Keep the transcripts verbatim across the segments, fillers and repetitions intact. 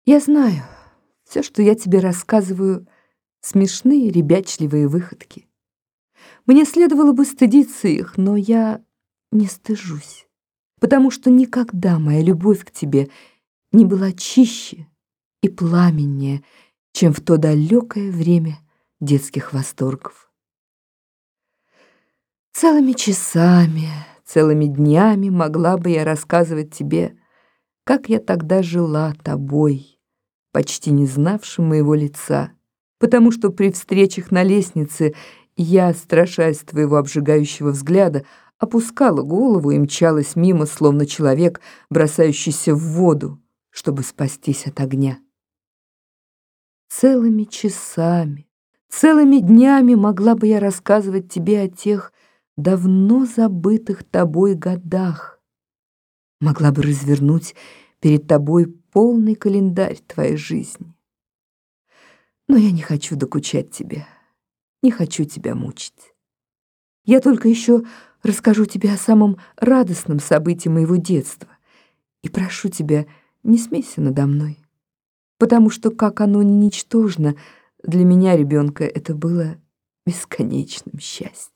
Я знаю, все, что я тебе рассказываю, смешные ребячливые выходки. Мне следовало бы стыдиться их, но я не стыжусь, потому что никогда моя любовь к тебе не была чище и пламеннее, чем в то далекое время детских восторгов. Целыми часами, целыми днями могла бы я рассказывать тебе, как я тогда жила тобой, почти не знавшим моего лица, потому что при встречах на лестнице я, страшась твоего обжигающего взгляда, опускала голову и мчалась мимо, словно человек, бросающийся в воду, чтобы спастись от огня. Целыми часами, целыми днями могла бы я рассказывать тебе о тех давно забытых тобой годах, могла бы развернуть перед тобой полный календарь твоей жизни. Но я не хочу докучать тебе, не хочу тебя мучить. Я только еще расскажу тебе о самом радостном событии моего детства и прошу тебя, не смейся надо мной, потому что, как оно ни ничтожно, для меня, ребенка, это было бесконечным счастьем.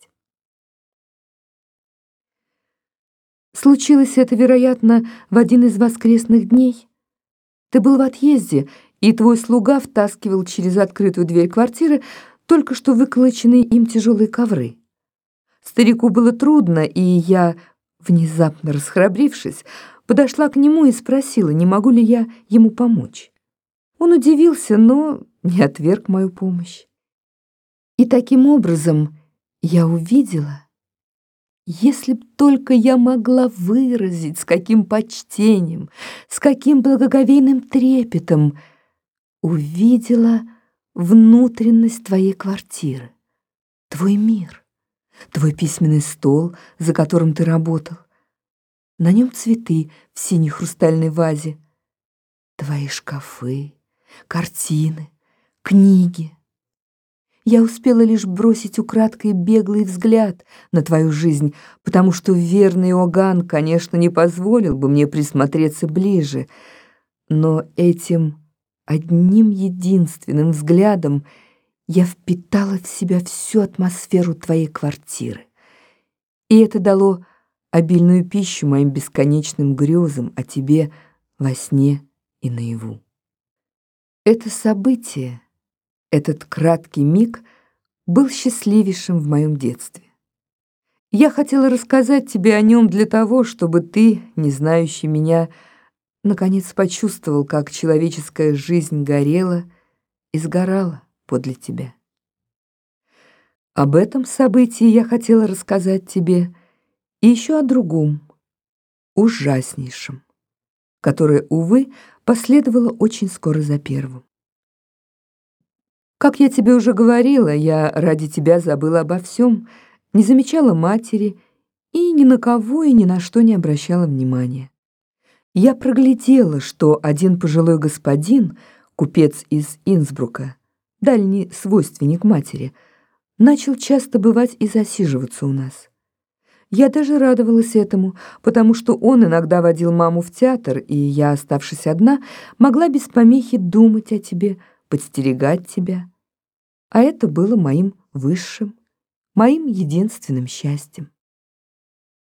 Случилось это, вероятно, в один из воскресных дней. Ты был в отъезде, и твой слуга втаскивал через открытую дверь квартиры только что выколоченные им тяжелые ковры. Старику было трудно, и я, внезапно расхрабрившись, подошла к нему и спросила, не могу ли я ему помочь. Он удивился, но не отверг мою помощь. И таким образом я увидела, если б только я могла выразить, с каким почтением, с каким благоговейным трепетом увидела внутренность твоей квартиры, твой мир, твой письменный стол, за которым ты работал. На нем цветы в синей хрустальной вазе, твои шкафы, картины, книги. Я успела лишь бросить украдкой беглый взгляд на твою жизнь, потому что верный Иоганн, конечно, не позволил бы мне присмотреться ближе, но этим одним единственным взглядом я впитала в себя всю атмосферу твоей квартиры. И это дало обильную пищу моим бесконечным грезам о тебе во сне и наяву. Это событие, этот краткий миг был счастливейшим в моем детстве. Я хотела рассказать тебе о нем для того, чтобы ты, не знающий меня, наконец почувствовал, как человеческая жизнь горела и сгорала подле тебя. Об этом событии я хотела рассказать тебе и еще о другом, ужаснейшем, которое, увы, последовало очень скоро за первым. Как я тебе уже говорила, я ради тебя забыла обо всем, не замечала матери и ни на кого и ни на что не обращала внимания. Я проглядела, что один пожилой господин, купец из Инсбрука, дальний свойственник матери, начал часто бывать и засиживаться у нас. Я даже радовалась этому, потому что он иногда водил маму в театр, и я, оставшись одна, могла без помехи думать о тебе, подстерегать тебя. А это было моим высшим, моим единственным счастьем.